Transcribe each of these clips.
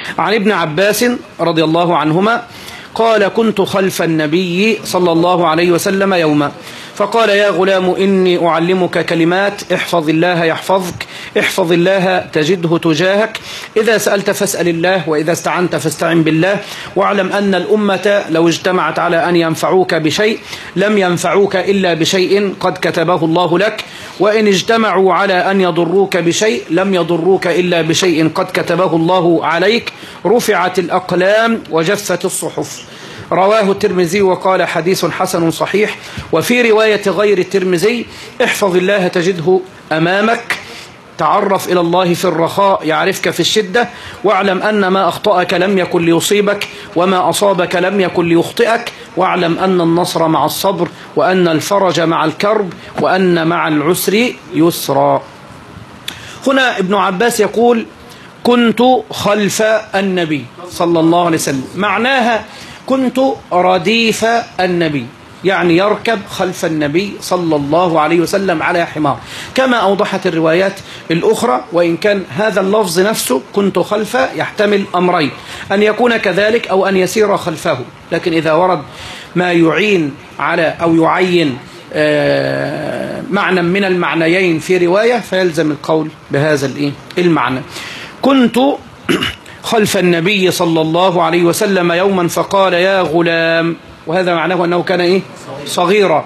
عن ابن عباس رضي الله عنهما قال كنت خلف النبي صلى الله عليه وسلم يوما فقال يا غلام إني أعلمك كلمات احفظ الله يحفظك احفظ الله تجده تجاهك إذا سألت فاسأل الله وإذا استعنت فاستعن بالله واعلم أن الأمة لو اجتمعت على أن ينفعوك بشيء لم ينفعوك إلا بشيء قد كتبه الله لك وإن اجتمعوا على أن يضروك بشيء لم يضروك إلا بشيء قد كتبه الله عليك رفعت الأقلام وجفت الصحف. رواه الترمذي وقال حديث حسن صحيح. وفي رواية غير الترمذي احفظ الله تجده أمامك تعرف إلى الله في الرخاء يعرفك في الشدة واعلم أن ما أخطأك لم يكن ليصيبك وما أصابك لم يكن ليخطئك واعلم أن النصر مع الصبر وأن الفرج مع الكرب وأن مع العسر يسرا. هنا ابن عباس يقول كنت خلف النبي صلى الله عليه وسلم، معناها كنت رديف النبي، يعني يركب خلف النبي صلى الله عليه وسلم على حمار كما أوضحت الروايات الأخرى. وإن كان هذا اللفظ نفسه كنت خلف يحتمل أمرين، أن يكون كذلك أو أن يسير خلفه، لكن إذا ورد ما يعين على أو يعين معنى من المعنيين في رواية فيلزم القول بهذا المعنى. كنت خلف النبي صلى الله عليه وسلم يوما فقال يا غلام، وهذا معناه أنه كان صغيرا،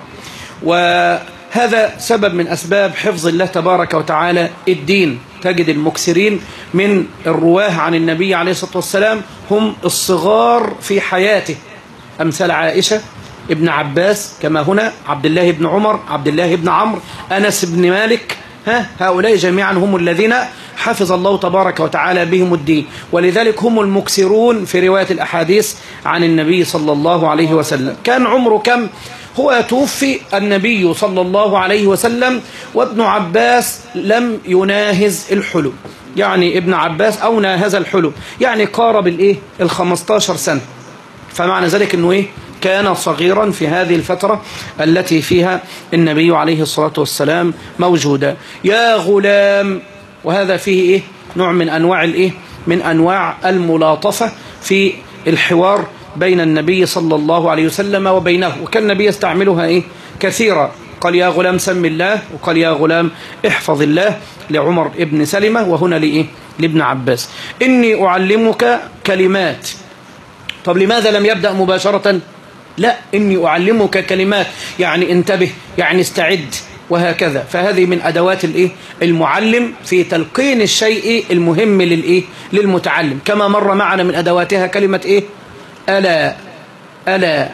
وهذا سبب من أسباب حفظ الله تبارك وتعالى الدين. تجد المكثرين من الرواه عن النبي عليه الصلاة والسلام هم الصغار في حياته، أمثال عائشة، ابن عباس كما هنا، عبد الله بن عمر، عبد الله بن عمرو، أنس بن مالك، هؤلاء جميعا هم الذين حفظ الله تبارك وتعالى بهم الدين، ولذلك هم المكثرون في رواية الأحاديث عن النبي صلى الله عليه وسلم. كان عمره كم؟ هو توفي النبي صلى الله عليه وسلم وابن عباس لم يناهز الحلم، يعني ابن عباس أو ناهز الحلم، يعني قارب 15 سنة، فمعنى ذلك أنه كان صغيرا في هذه الفترة التي فيها النبي عليه الصلاة والسلام موجودا. يا غلام، وهذا فيه نوع من أنواع من أنواع الملاطفة في الحوار بين النبي صلى الله عليه وسلم وبينه، وكان النبي يستعملها كثيرا، قال يا غلام سم الله، وقال يا غلام احفظ الله لعمر ابن سلمة، وهنا لابن عباس. إني أعلمك كلمات. طب لماذا لم يبدأ مباشرة؟ لا، إني أعلمك كلمات يعني انتبه، يعني استعد، وهكذا. فهذه من أدوات المعلم في تلقين الشيء المهم للمتعلم، كما مر معنا من أدواتها كلمة ألا. ألا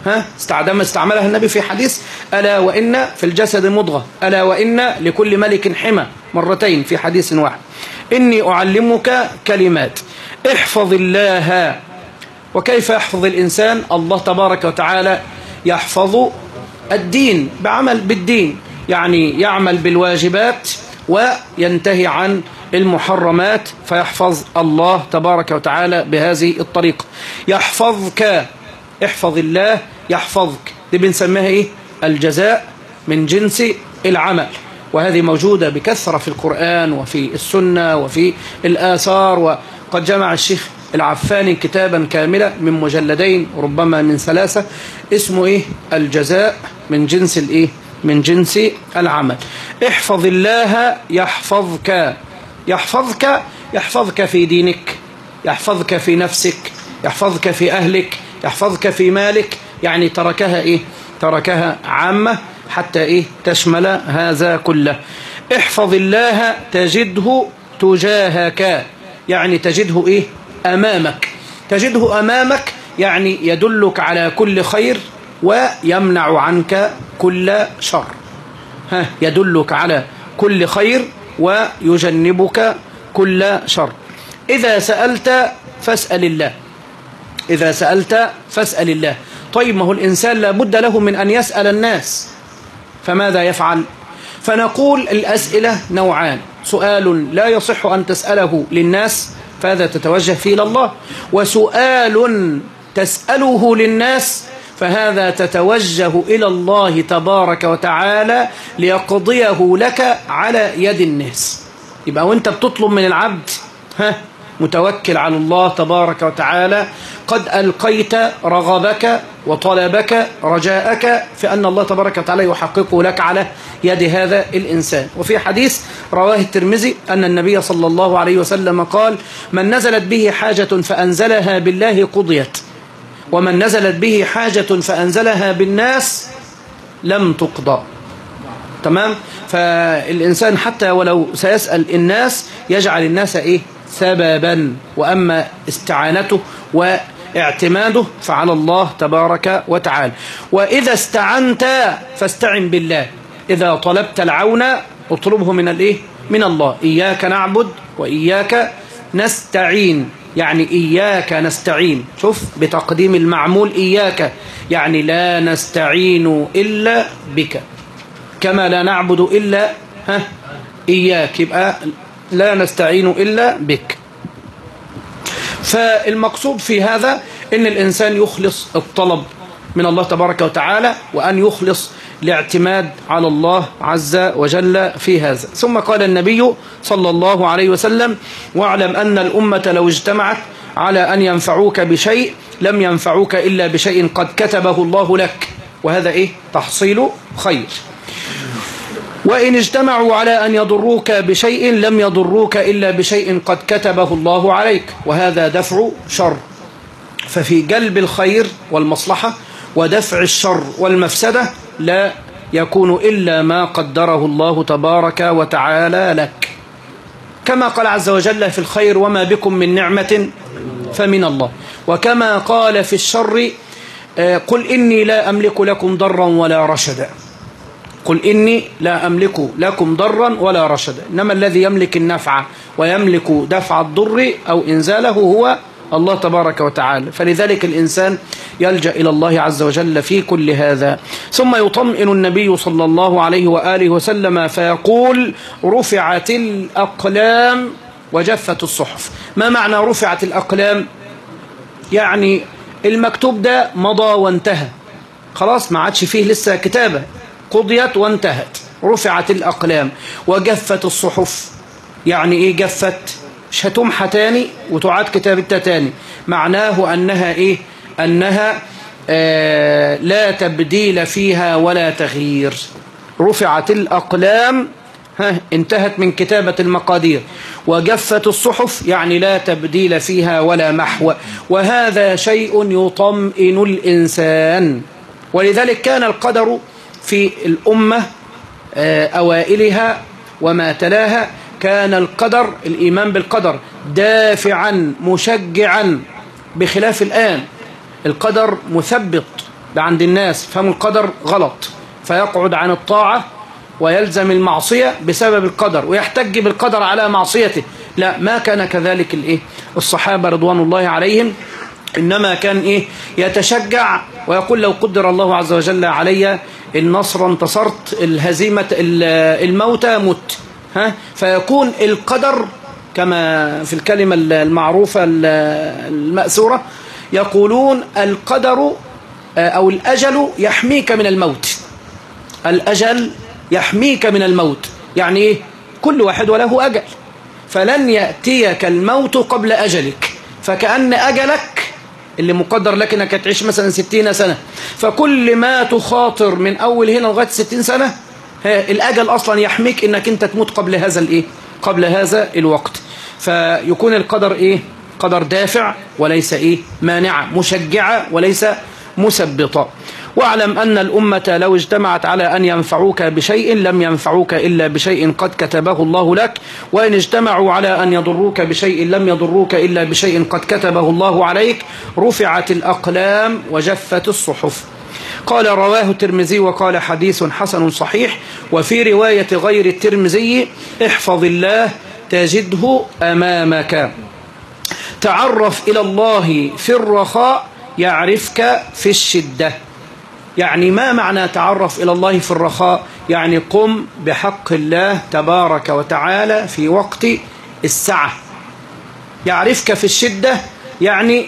استعملها النبي في حديث ألا وإن في الجسد مضغة، ألا وإن لكل ملك حمى، مرتين في حديث واحد. إني أعلمك كلمات احفظ الله. وكيف يحفظ الإنسان؟ الله تبارك وتعالى يحفظ الدين بعمل بالدين، يعني يعمل بالواجبات وينتهي عن المحرمات، فيحفظ الله تبارك وتعالى بهذه الطريقة. يحفظك، احفظ الله يحفظك، دي بنسميها الجزاء من جنس العمل، وهذه موجودة بكثرة في القرآن وفي السنة وفي الآثار. وقد جمع الشيخ العفاني كتابا كاملا من مجلدين ربما من 3 اسمه الجزاء من جنس من جنس العمل. احفظ الله يحفظك. يحفظك في دينك، يحفظك في نفسك، يحفظك في أهلك، يحفظك في مالك، يعني تركها عامة حتى تشمل هذا كله. احفظ الله تجده تجاهك، يعني تجده أمامك. تجده أمامك يعني يدلك على كل خير ويمنع عنك كل شر. يدلك على كل خير ويجنبك كل شر. إذا سألت فاسأل الله. إذا سألت فاسأل الله. طيب، ما هو الإنسان لابد له من أن يسأل الناس، فماذا يفعل؟ فنقول الأسئلة نوعان: سؤال لا يصح أن تسأله للناس فهذا تتوجه فيه إلى الله، وسؤال تسأله للناس فهذا تتوجه إلى الله تبارك وتعالى ليقضيه لك على يد الناس. يبقى وانت بتطلب من العبد متوكل على الله تبارك وتعالى، قد ألقيت رغبك وطلبك رجاءك في أن الله تبارك وتعالى يحققه لك على يد هذا الإنسان. وفي حديث رواه الترمذي أن النبي صلى الله عليه وسلم قال: من نزلت به حاجة فأنزلها بالله قضيت، ومن نزلت به حاجة فأنزلها بالناس لم تقضى. تمام؟ فالإنسان حتى ولو سيسأل الناس يجعل الناس سببا، وأما استعانته واعتماده فعلى الله تبارك وتعالى. وإذا استعنت فاستعن بالله، إذا طلبت العون اطلبه من الله. إياك نعبد وإياك نستعين، يعني إياك نستعين، شوف بتقديم المعمول إياك، يعني لا نستعين إلا بك، كما لا نعبد إلا إياك، يبقى لا نستعين إلا بك. فالمقصود في هذا أن الإنسان يخلص الطلب من الله تبارك وتعالى، وأن يخلص الاعتماد على الله عز وجل في هذا. ثم قال النبي صلى الله عليه وسلم: واعلم أن الأمة لو اجتمعت على أن ينفعوك بشيء لم ينفعوك إلا بشيء قد كتبه الله لك، وهذا تحصيل خير. وإن اجتمعوا على أن يضروك بشيء لم يضروك إلا بشيء قد كتبه الله عليك، وهذا دفع شر. ففي جلب الخير والمصلحة ودفع الشر والمفسدة لا يكون إلا ما قدره الله تبارك وتعالى لك، كما قال عز وجل في الخير: وما بكم من نعمة فمن الله. وكما قال في الشر: قل إني لا أملك لكم ضرا ولا رشدا. قل إني لا أملك لكم ضرا ولا رشدا، إنما الذي يملك النفع ويملك دفع الضر أو إنزاله هو الله تبارك وتعالى. فلذلك الإنسان يلجأ إلى الله عز وجل في كل هذا. ثم يطمئن النبي صلى الله عليه وآله وسلم فيقول: رفعت الأقلام وجفت الصحف. ما معنى رفعت الأقلام؟ يعني المكتوب ده مضى وانتهى، خلاص ما عادش فيه لسه كتابة، قضيت وانتهت. رفعت الأقلام وجفت الصحف، يعني جفت؟ مش هتمحى تاني وتعاد كتابتها تاني، معناه أنها أنها لا تبديل فيها ولا تغيير. رفعت الأقلام انتهت من كتابة المقادير، وجفت الصحف يعني لا تبديل فيها ولا محو، وهذا شيء يطمئن الإنسان. ولذلك كان القدر في الأمة أوائلها وما تلاها، كان القدر، الإيمان بالقدر، دافعا مشجعا، بخلاف الآن القدر مثبط عند الناس، فهم القدر غلط فيقعد عن الطاعة ويلزم المعصية بسبب القدر ويحتج بالقدر على معصيته. لا، ما كان كذلك الصحابة رضوان الله عليهم، إنما كان يتشجع ويقول: لو قدر الله عز وجل علي النصر انتصرت، الهزيمة الموت مت. فيكون القدر كما في الكلمة المعروفة المأثورة، يقولون: القدر أو الأجل يحميك من الموت. الأجل يحميك من الموت، يعني كل واحد وله أجل، فلن يأتيك الموت قبل أجلك. فكأن أجلك اللي مقدر لك انك تعيش مثلا 60 سنة، فكل ما تخاطر من أول هنا لغاية 60 سنة الأجل أصلا يحميك انك انت تموت قبل هذا قبل هذا الوقت. فيكون القدر قدر دافع وليس مانعة، مشجعة وليس مثبطة. واعلم أن الأمة لو اجتمعت على أن ينفعوك بشيء لم ينفعوك إلا بشيء قد كتبه الله لك، وإن اجتمعوا على أن يضروك بشيء لم يضروك إلا بشيء قد كتبه الله عليك. رفعت الأقلام وجفت الصحف. قال: رواه الترمذي وقال: حديث حسن صحيح. وفي رواية غير الترمذي: احفظ الله تجده أمامك. تعرف إلى الله في الرخاء يعرفك في الشدة. يعني ما معنى تعرف إلى الله في الرخاء؟ يعني قم بحق الله تبارك وتعالى في وقت السعة. يعرفك في الشدة يعني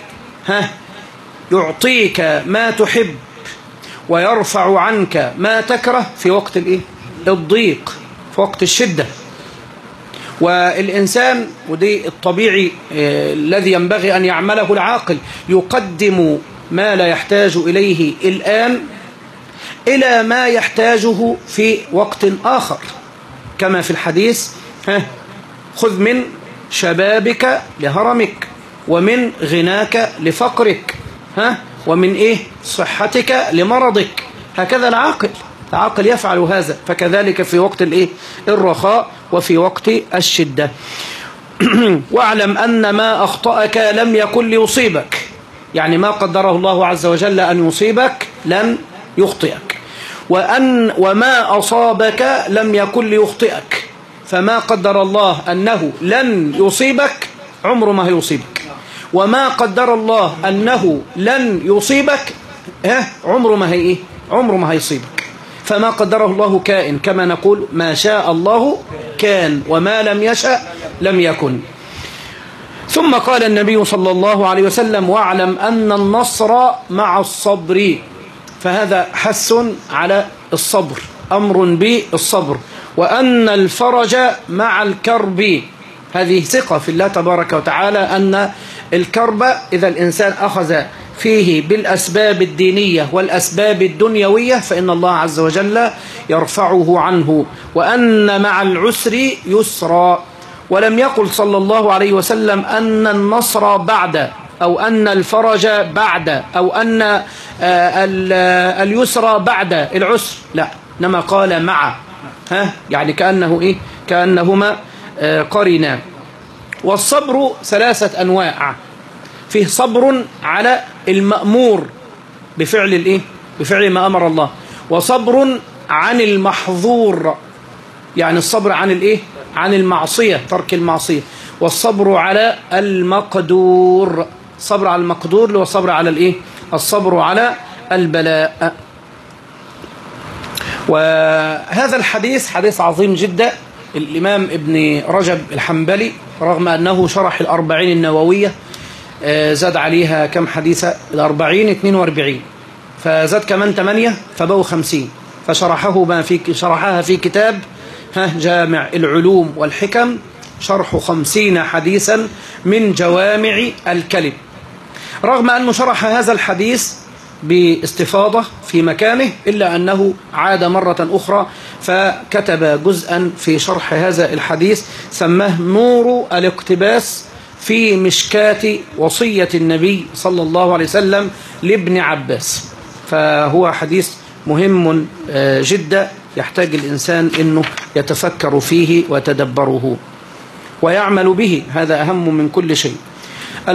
يعطيك ما تحب ويرفع عنك ما تكره في وقت الضيق، في وقت الشدة. والإنسان ودي الطبيعي الذي ينبغي أن يعمله العاقل يقدم ما لا يحتاج إليه الآن إلى ما يحتاجه في وقت آخر، كما في الحديث خذ من شبابك لهرمك ومن غناك لفقرك ومن صحتك لمرضك. هكذا العاقل يفعل هذا، فكذلك في وقت الرخاء وفي وقت الشدة. واعلم أن ما أخطأك لم يكن ليصيبك، يعني ما قدره الله عز وجل أن يصيبك لن يخطئك، وما أصابك لم يكن ليخطئك، فما قدر الله أنه لن يصيبك عمره ما هيصيبك، وما قدر الله أنه لن يصيبك عمره ما هيصيبك. فما قدره الله كائن، كما نقول ما شاء الله كان وما لم يشأ لم يكن. ثم قال النبي صلى الله عليه وسلم واعلم أن النصر مع الصبر، فهذا حث على الصبر، أمر بالصبر، وأن الفرج مع الكرب، هذه ثقة في الله تبارك وتعالى أن الكرب إذا الإنسان أخذ فيه بالأسباب الدينية والأسباب الدنيوية فإن الله عز وجل يرفعه عنه، وأن مع العسر يسرا. ولم يقل صلى الله عليه وسلم أن النصر بعد، أو أن الفرج بعد، أو أن اليسر بعد العسر، لا، إنما قال مع، يعني كأنهما قرنا. والصبر 3 أنواع، فيه صبر على المأمور بفعل ما أمر الله، وصبر عن المحظور، يعني الصبر عن المعصية، ترك المعصية، والصبر على المقدور، الصبر على المقدور اللي هو الصبر على الصبر على البلاء. وهذا الحديث حديث عظيم جدا. الإمام ابن رجب الحنبلي رغم أنه شرح 40 النووية زاد عليها كم حديثة؟ 40 42، فزاد كمان 8 فبقوا 50، شرحها في كتاب جامع العلوم والحكم، شرح 50 حديثا من جوامع الكلم. رغم أنه شرح هذا الحديث باستفاضة في مكانه إلا أنه عاد مرة أخرى فكتب جزءا في شرح هذا الحديث سماه نور الاقتباس في مشكاة وصية النبي صلى الله عليه وسلم لابن عباس. فهو حديث مهم جدا يحتاج الإنسان أنه يتفكر فيه ويتدبره ويعمل به، هذا أهم من كل شيء.